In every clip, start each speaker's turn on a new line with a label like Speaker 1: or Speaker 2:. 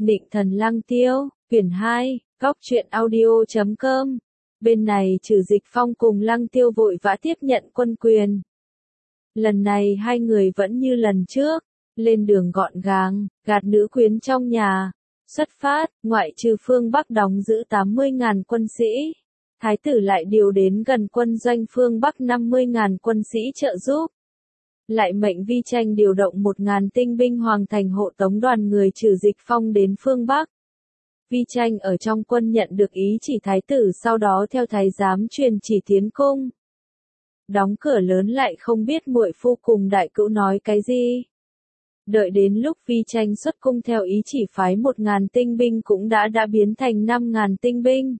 Speaker 1: Nịnh thần Lăng Tiêu, quyển 2, góc truyện audio.com. Bên này Trừ Dịch Phong cùng Lăng Tiêu vội vã tiếp nhận quân quyền. Lần này hai người vẫn như lần trước, lên đường gọn gàng, gạt nữ quyến trong nhà. Xuất phát, ngoại trừ phương Bắc đóng giữ 80.000 quân sĩ. Thái tử lại điều đến gần quân doanh phương Bắc 50.000 quân sĩ trợ giúp. Lại mệnh Vi Tranh điều động 1.000 tinh binh hoàng thành hộ tống đoàn người Trừ Dịch Phong đến phương Bắc. Vi Tranh ở trong quân nhận được ý chỉ thái tử, sau đó theo thái giám truyền chỉ tiến cung. Đóng cửa lớn lại không biết muội phu cùng đại cữu nói cái gì. Đợi đến lúc Vi Tranh xuất cung theo ý chỉ phái 1.000 tinh binh cũng đã biến thành 5.000 tinh binh.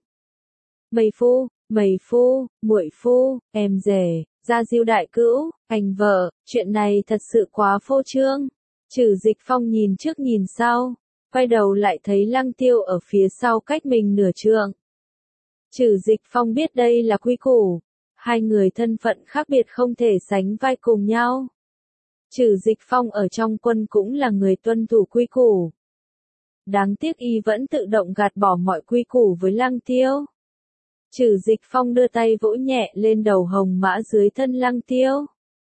Speaker 1: Mầy phu, muội phu, em rể, gia diêu đại cữu, anh vợ, chuyện này thật sự quá phô trương. Trừ Dịch Phong nhìn trước nhìn sau, quay đầu lại thấy Lăng Tiêu ở phía sau cách mình nửa trượng. Trừ Dịch Phong biết đây là quy củ, hai người thân phận khác biệt không thể sánh vai cùng nhau. Trừ Dịch Phong ở trong quân cũng là người tuân thủ quy củ. Đáng tiếc y vẫn tự động gạt bỏ mọi quy củ với Lăng Tiêu. Trừ Dịch Phong đưa tay vỗ nhẹ lên đầu hồng mã dưới thân Lăng Tiêu.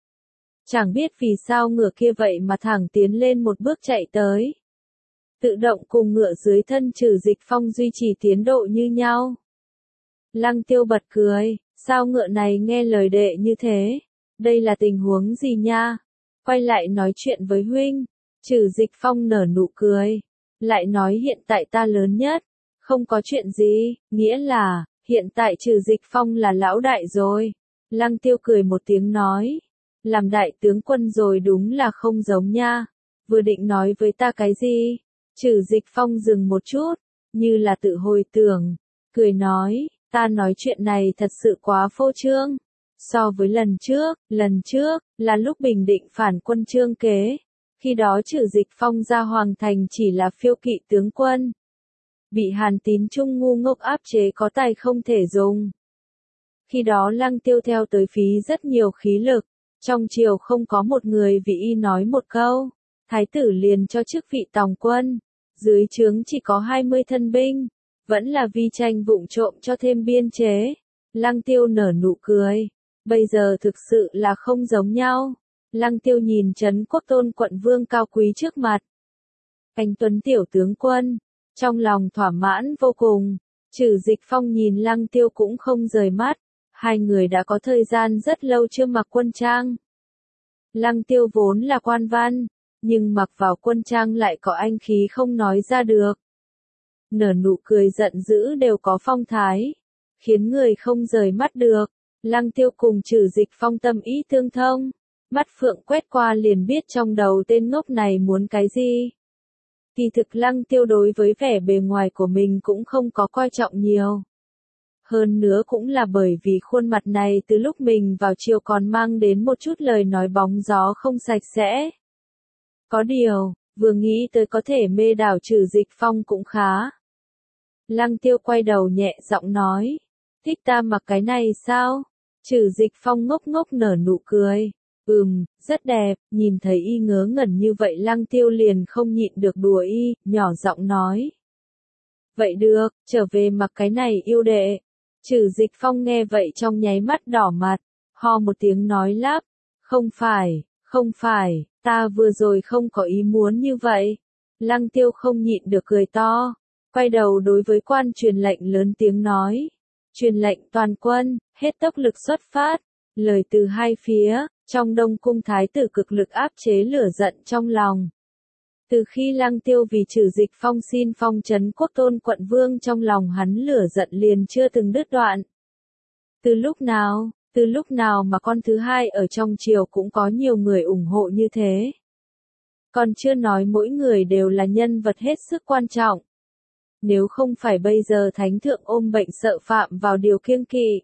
Speaker 1: Chẳng biết vì sao ngựa kia vậy mà thẳng tiến lên một bước chạy tới. Tự động cùng ngựa dưới thân Trừ Dịch Phong duy trì tiến độ như nhau. Lăng Tiêu bật cười, sao ngựa này nghe lời đệ như thế? Đây là tình huống gì nha? Quay lại nói chuyện với huynh. Trừ Dịch Phong nở nụ cười, lại nói hiện tại ta lớn nhất, không có chuyện gì, nghĩa là, hiện tại Trừ Dịch Phong là lão đại rồi. Lăng Tiêu cười một tiếng nói, làm đại tướng quân rồi đúng là không giống nha, vừa định nói với ta cái gì? Trừ Dịch Phong dừng một chút, như là tự hồi tưởng, cười nói, ta nói chuyện này thật sự quá phô trương. So với lần trước, là lúc Bình Định phản quân Trương Kế. Khi đó Trừ Dịch Phong ra Hoàng Thành chỉ là phiêu kỵ tướng quân. Bị Hàn Tín Trung ngu ngốc áp chế có tài không thể dùng. Khi đó Lăng Tiêu theo tới phí rất nhiều khí lực. Trong triều không có một người vì y nói một câu. Thái tử liền cho chức vị tòng quân. Dưới trướng chỉ có 20 thân binh. Vẫn là Vi Tranh vụng trộm cho thêm biên chế. Lăng Tiêu nở nụ cười. Bây giờ thực sự là không giống nhau. Lăng Tiêu nhìn Trấn Quốc Tôn quận vương cao quý trước mặt. Anh tuấn tiểu tướng quân, trong lòng thỏa mãn vô cùng. Trừ Dịch Phong nhìn Lăng Tiêu cũng không rời mắt. Hai người đã có thời gian rất lâu chưa mặc quân trang. Lăng Tiêu vốn là quan văn, nhưng mặc vào quân trang lại có anh khí không nói ra được. Nở nụ cười giận dữ đều có phong thái, khiến người không rời mắt được. Lăng Tiêu cùng Trừ Dịch Phong tâm ý tương thông, mắt phượng quét qua liền biết trong đầu tên ngốc này muốn cái gì. Kỳ thực Lăng Tiêu đối với vẻ bề ngoài của mình cũng không có coi trọng nhiều. Hơn nữa cũng là bởi vì khuôn mặt này từ lúc mình vào triều còn mang đến một chút lời nói bóng gió không sạch sẽ. Có điều, vừa nghĩ tới có thể mê đảo Trừ Dịch Phong cũng khá. Lăng Tiêu quay đầu nhẹ giọng nói, thích ta mặc cái này sao? Trừ Dịch Phong ngốc ngốc nở nụ cười. Rất đẹp, nhìn thấy y ngớ ngẩn như vậy Lăng Tiêu liền không nhịn được đùa y, nhỏ giọng nói. Vậy được, trở về mặc cái này yêu đệ. Trừ Dịch Phong nghe vậy trong nháy mắt đỏ mặt, ho một tiếng nói lắp. Không phải, ta vừa rồi không có ý muốn như vậy. Lăng Tiêu không nhịn được cười to, quay đầu đối với quan truyền lệnh lớn tiếng nói. Truyền lệnh toàn quân, hết tốc lực xuất phát. Lời từ hai phía, trong Đông Cung thái tử cực lực áp chế lửa giận trong lòng. Từ khi Lăng Tiêu vì Trừ Dịch Phong xin phong Trấn Quốc Tôn quận vương, trong lòng hắn lửa giận liền chưa từng đứt đoạn. Từ lúc nào mà con thứ hai ở trong triều cũng có nhiều người ủng hộ như thế. Còn chưa nói mỗi người đều là nhân vật hết sức quan trọng. Nếu không phải bây giờ thánh thượng ôm bệnh sợ phạm vào điều kiêng kỵ,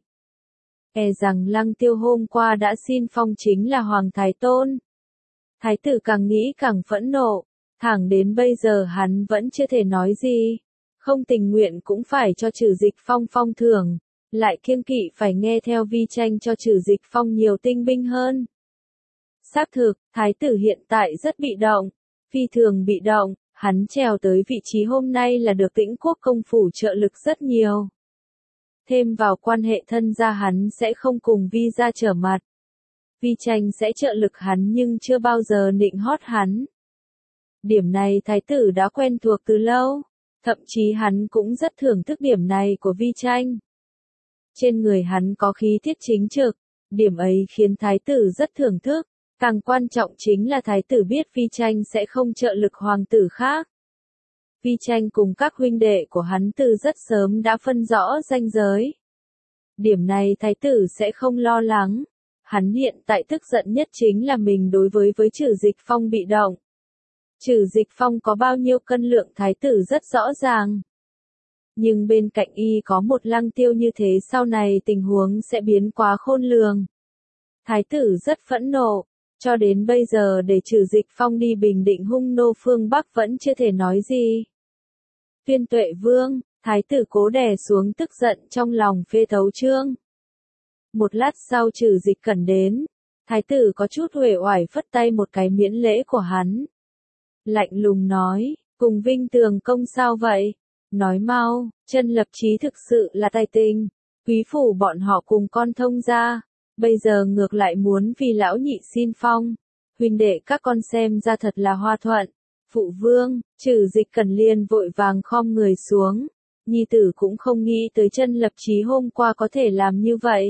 Speaker 1: e rằng Lăng Tiêu hôm qua đã xin phong chính là Hoàng Thái Tôn. Thái tử càng nghĩ càng phẫn nộ, thẳng đến bây giờ hắn vẫn chưa thể nói gì. Không tình nguyện cũng phải cho Trừ Dịch Phong phong thưởng, lại kiêng kỵ phải nghe theo Vi Tranh cho Trừ Dịch Phong nhiều tinh binh hơn. Xác thực, thái tử hiện tại rất bị động, phi thường bị động. Hắn trèo tới vị trí hôm nay là được Tĩnh Quốc công phủ trợ lực rất nhiều. Thêm vào quan hệ thân gia hắn sẽ không cùng Vi gia trở mặt. Vi Tranh sẽ trợ lực hắn nhưng chưa bao giờ nịnh hót hắn. Điểm này thái tử đã quen thuộc từ lâu, thậm chí hắn cũng rất thưởng thức điểm này của Vi Tranh. Trên người hắn có khí thiết chính trực, điểm ấy khiến thái tử rất thưởng thức. Càng quan trọng chính là thái tử biết Vi Tranh sẽ không trợ lực hoàng tử khác. Vi Tranh cùng các huynh đệ của hắn từ rất sớm đã phân rõ ranh giới. Điểm này thái tử sẽ không lo lắng. Hắn hiện tại tức giận nhất chính là mình đối với Trử Dịch Phong bị động. Trử Dịch Phong có bao nhiêu cân lượng thái tử rất rõ ràng. Nhưng bên cạnh y có một Lăng Tiêu như thế sau này tình huống sẽ biến quá khôn lường. Thái tử rất phẫn nộ. Cho đến bây giờ để Trử Dịch Phong đi bình định hung nô phương Bắc vẫn chưa thể nói gì. Tuyên Tuệ Vương, thái tử cố đè xuống tức giận trong lòng phê thấu chương. Một lát sau Trử Dịch Cẩn đến, thái tử có chút uể oải phất tay một cái miễn lễ của hắn. Lạnh lùng nói, cùng Vinh Tường công sao vậy? Nói mau, Chân Lập Chí thực sự là tài tình, quý phủ bọn họ cùng con thông gia. Bây giờ ngược lại muốn vì lão nhị xin phong, huynh đệ các con xem ra thật là hòa thuận. Phụ vương, Trử Dịch Cẩn liền vội vàng khom người xuống, nhi tử cũng không nghĩ tới Chân Lập Chí hôm qua có thể làm như vậy.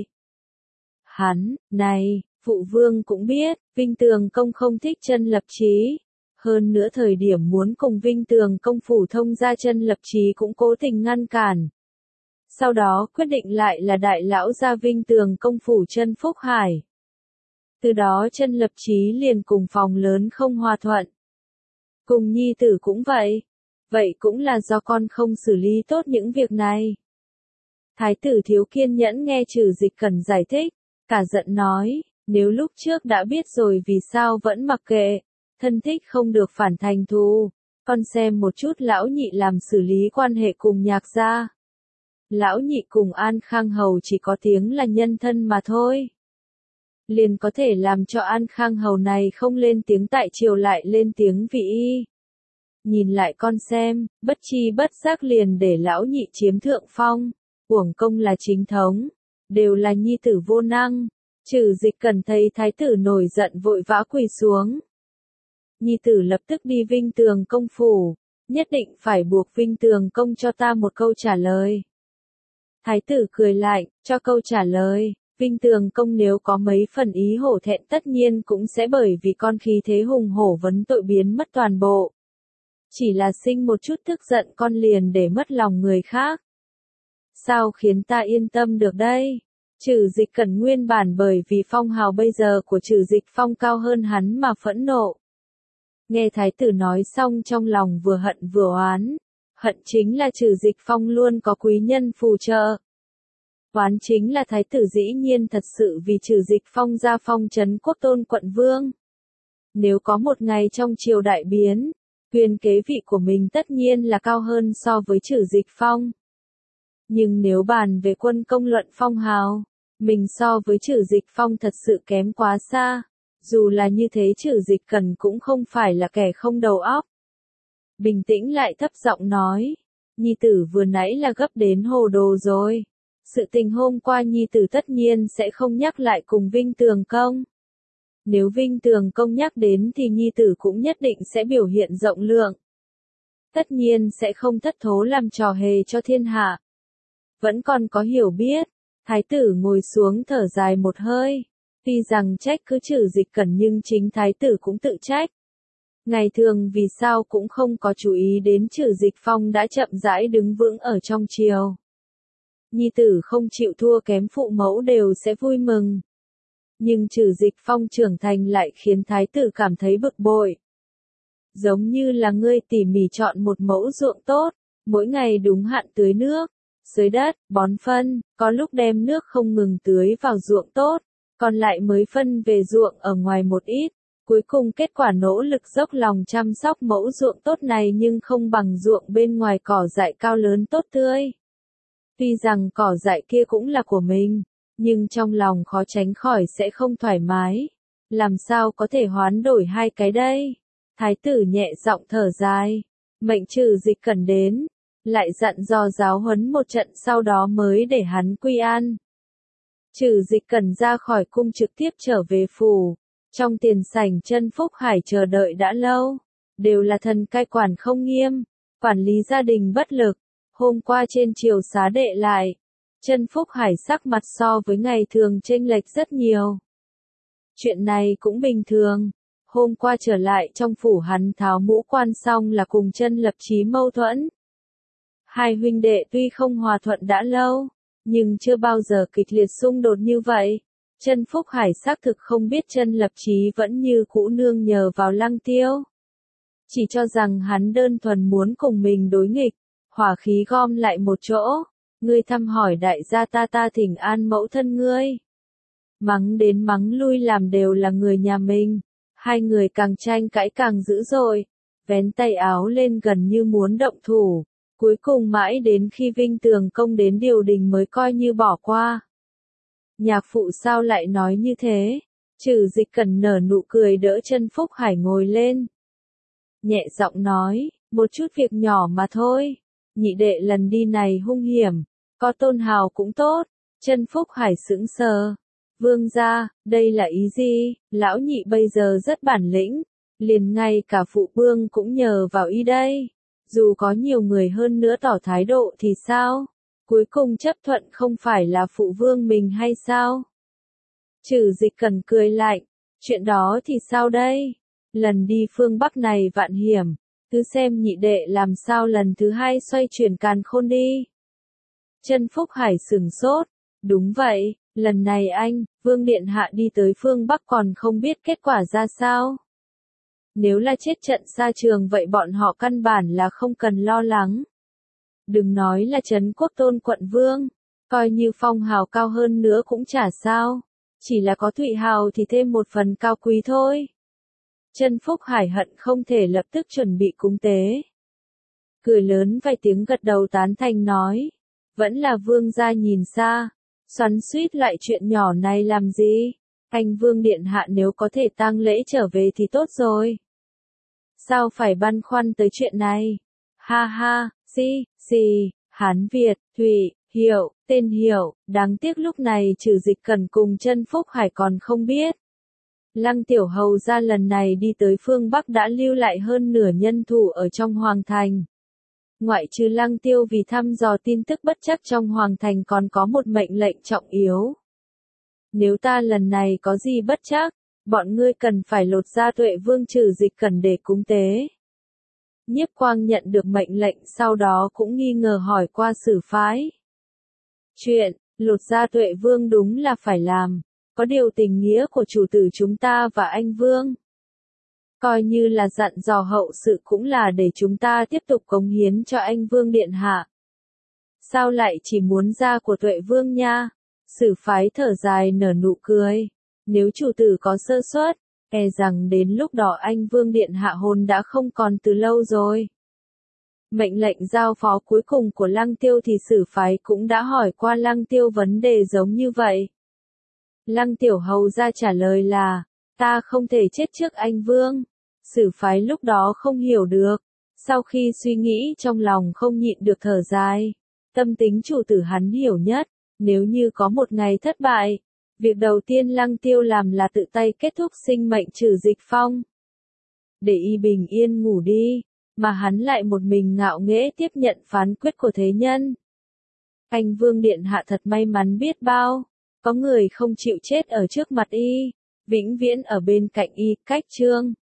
Speaker 1: Này, phụ vương cũng biết, Vinh Tường công không thích Chân Lập Chí. Hơn nữa thời điểm muốn cùng Vinh Tường công phủ thông gia Chân Lập Chí cũng cố tình ngăn cản. Sau đó quyết định lại là đại lão gia Vinh Tường công phủ Chân Phúc Hải. Từ đó Chân Lập Chí liền cùng phòng lớn không hòa thuận. Cùng nhi tử cũng vậy. Vậy cũng là do con không xử lý tốt những việc này. Thái tử thiếu kiên nhẫn nghe Trử Dịch Cẩn giải thích, cả giận nói, nếu lúc trước đã biết rồi vì sao vẫn mặc kệ, thân thích không được phản thành thù, con xem một chút lão nhị làm xử lý quan hệ cùng Nhạc gia. Lão nhị cùng An Khang Hầu chỉ có tiếng là nhân thân mà thôi. Liền có thể làm cho An Khang Hầu này không lên tiếng tại triều lại lên tiếng vị y. Nhìn lại con xem, bất chi bất giác liền để lão nhị chiếm thượng phong, uổng công là chính thống, đều là nhi tử vô năng. Trử Dịch Cẩn thấy thái tử nổi giận vội vã quỳ xuống. Nhi tử lập tức đi Vinh Tường công phủ, nhất định phải buộc Vinh Tường công cho ta một câu trả lời. Thái tử cười lại, cho câu trả lời, Vinh Tường công nếu có mấy phần ý hổ thẹn tất nhiên cũng sẽ bởi vì con khí thế hùng hổ vấn tội biến mất toàn bộ. Chỉ là sinh một chút tức giận con liền để mất lòng người khác. Sao khiến ta yên tâm được đây? Trử Dịch Cẩn nguyên bản bởi vì phong hào bây giờ của Trử Dịch Phong cao hơn hắn mà phẫn nộ. Nghe thái tử nói xong trong lòng vừa hận vừa oán. Hận chính là Trử Dịch Phong luôn có quý nhân phù trợ. Oán chính là thái tử dĩ nhiên thật sự vì Trử Dịch Phong ra phong trấn quốc tôn quận vương. Nếu có một ngày trong triều đại biến, quyền kế vị của mình tất nhiên là cao hơn so với Trử Dịch Phong. Nhưng nếu bàn về quân công luận phong hào, mình so với Trử Dịch Phong thật sự kém quá xa. Dù là như thế Trử Dịch Cẩn cũng không phải là kẻ không đầu óc. Bình tĩnh lại thấp giọng nói, nhi tử vừa nãy là gấp đến hồ đồ rồi. Sự tình hôm qua nhi tử tất nhiên sẽ không nhắc lại cùng Vinh Tường công. Nếu Vinh Tường công nhắc đến thì nhi tử cũng nhất định sẽ biểu hiện rộng lượng. Tất nhiên sẽ không thất thố làm trò hề cho thiên hạ. Vẫn còn có hiểu biết, thái tử ngồi xuống thở dài một hơi. Tuy rằng trách cứ Trử Dịch Cẩn nhưng chính thái tử cũng tự trách. Ngày thường vì sao cũng không có chú ý đến Trử Dịch Phong đã chậm rãi đứng vững ở trong triều. Nhi tử không chịu thua kém phụ mẫu đều sẽ vui mừng. Nhưng Trử Dịch Phong trưởng thành lại khiến thái tử cảm thấy bực bội. Giống như là ngươi tỉ mỉ chọn một mẫu ruộng tốt, mỗi ngày đúng hạn tưới nước, xới đất, bón phân, có lúc đem nước không ngừng tưới vào ruộng tốt, còn lại mới phân về ruộng ở ngoài một ít. Cuối cùng kết quả nỗ lực dốc lòng chăm sóc mẫu ruộng tốt này nhưng không bằng ruộng bên ngoài cỏ dại cao lớn tốt tươi. Tuy rằng cỏ dại kia cũng là của mình, nhưng trong lòng khó tránh khỏi sẽ không thoải mái. Làm sao có thể hoán đổi hai cái đây? Thái tử nhẹ giọng thở dài. Mệnh Trừ Dịch Cẩn đến, lại dặn dò giáo huấn một trận sau đó mới để hắn quy an. Trừ Dịch Cẩn ra khỏi cung trực tiếp trở về phủ, trong tiền sảnh Trân Phúc Hải chờ đợi đã lâu, đều là thần cai quản không nghiêm, quản lý gia đình bất lực, hôm qua trên triều xá đệ lại, Trân Phúc Hải sắc mặt so với ngày thường chênh lệch rất nhiều. Chuyện này cũng bình thường, hôm qua trở lại trong phủ hắn tháo mũ quan xong là cùng Trân Lập Chí mâu thuẫn. Hai huynh đệ tuy không hòa thuận đã lâu, nhưng chưa bao giờ kịch liệt xung đột như vậy. Trân Phúc Hải xác thực không biết Trân Lập Chí vẫn như cũ nương nhờ vào Lăng Tiêu. Chỉ cho rằng hắn đơn thuần muốn cùng mình đối nghịch, hỏa khí gom lại một chỗ, ngươi thăm hỏi đại gia ta thỉnh an mẫu thân ngươi. Mắng đến mắng lui làm đều là người nhà mình, hai người càng tranh cãi càng dữ dội, vén tay áo lên gần như muốn động thủ, cuối cùng mãi đến khi Vinh Tường Công đến điều đình mới coi như bỏ qua. Nhạc phụ sao lại nói như thế? Trừ Dịch Cẩn nở nụ cười đỡ Trân Phúc Hải ngồi lên. Nhẹ giọng nói, một chút việc nhỏ mà thôi, nhị đệ lần đi này hung hiểm, có tôn hào cũng tốt. Trân Phúc Hải sững sờ. Vương gia, đây là ý gì? Lão nhị bây giờ rất bản lĩnh, liền ngay cả phụ vương cũng nhờ vào y đây. Dù có nhiều người hơn nữa tỏ thái độ thì sao? Cuối cùng chấp thuận không phải là phụ vương mình hay sao? Trừ Dịch Cẩn cười lạnh, chuyện đó thì sao đây? Lần đi phương Bắc này vạn hiểm, cứ xem nhị đệ làm sao lần thứ hai xoay chuyển càn khôn đi. Trân Phúc Hải sửng sốt, đúng vậy, lần này anh, Vương Điện Hạ đi tới phương Bắc còn không biết kết quả ra sao. Nếu là chết trận xa trường vậy bọn họ căn bản là không cần lo lắng. Đừng nói là Trấn Quốc Tôn quận vương, coi như phong hào cao hơn nữa cũng chả sao, chỉ là có Thụy hào thì thêm một phần cao quý thôi. Trân Phúc Hải hận không thể lập tức chuẩn bị cúng tế. Cười lớn vài tiếng gật đầu tán thành nói, vẫn là vương gia nhìn xa, xoắn xuýt lại chuyện nhỏ này làm gì, anh Vương Điện Hạ nếu có thể tang lễ trở về thì tốt rồi. Sao phải băn khoăn tới chuyện này? Ha ha, Hán Việt, Thụy, Hiệu, tên Hiệu, đáng tiếc lúc này Trừ Dịch Cẩn cùng Trân Phúc Hải còn không biết. Lăng Tiểu Hầu ra lần này đi tới phương Bắc đã lưu lại hơn nửa nhân thủ ở trong Hoàng Thành. Ngoại trừ Lăng Tiêu vì thăm dò tin tức bất chắc trong Hoàng Thành còn có một mệnh lệnh trọng yếu. Nếu ta lần này có gì bất chắc, bọn ngươi cần phải lột ra Tuệ Vương Trừ Dịch Cẩn để cúng tế. Nhiếp Quang nhận được mệnh lệnh sau đó cũng nghi ngờ hỏi qua Sử phái. Chuyện, lột ra Tuệ Vương đúng là phải làm, có điều tình nghĩa của chủ tử chúng ta và anh Vương. Coi như là dặn dò hậu sự cũng là để chúng ta tiếp tục cống hiến cho anh Vương Điện Hạ. Sao lại chỉ muốn da của Tuệ Vương nha? Sử phái thở dài nở nụ cười. Nếu chủ tử có sơ suất, e rằng đến lúc đó anh Vương Điện Hạ hồn đã không còn từ lâu rồi. Mệnh lệnh giao phó cuối cùng của Lăng Tiêu thì Sử phái cũng đã hỏi qua Lăng Tiêu vấn đề giống như vậy. Lăng Tiểu Hầu ra trả lời là, ta không thể chết trước anh Vương. Sử phái lúc đó không hiểu được, sau khi suy nghĩ trong lòng không nhịn được thở dài. Tâm tính chủ tử hắn hiểu nhất, nếu như có một ngày thất bại, việc đầu tiên Lăng Tiêu làm là tự tay kết thúc sinh mệnh Trừ Dịch Phong. Để y bình yên ngủ đi, mà hắn lại một mình ngạo nghễ tiếp nhận phán quyết của thế nhân. Anh Vương Điện Hạ thật may mắn biết bao, có người không chịu chết ở trước mặt y, vĩnh viễn ở bên cạnh y, cách chương.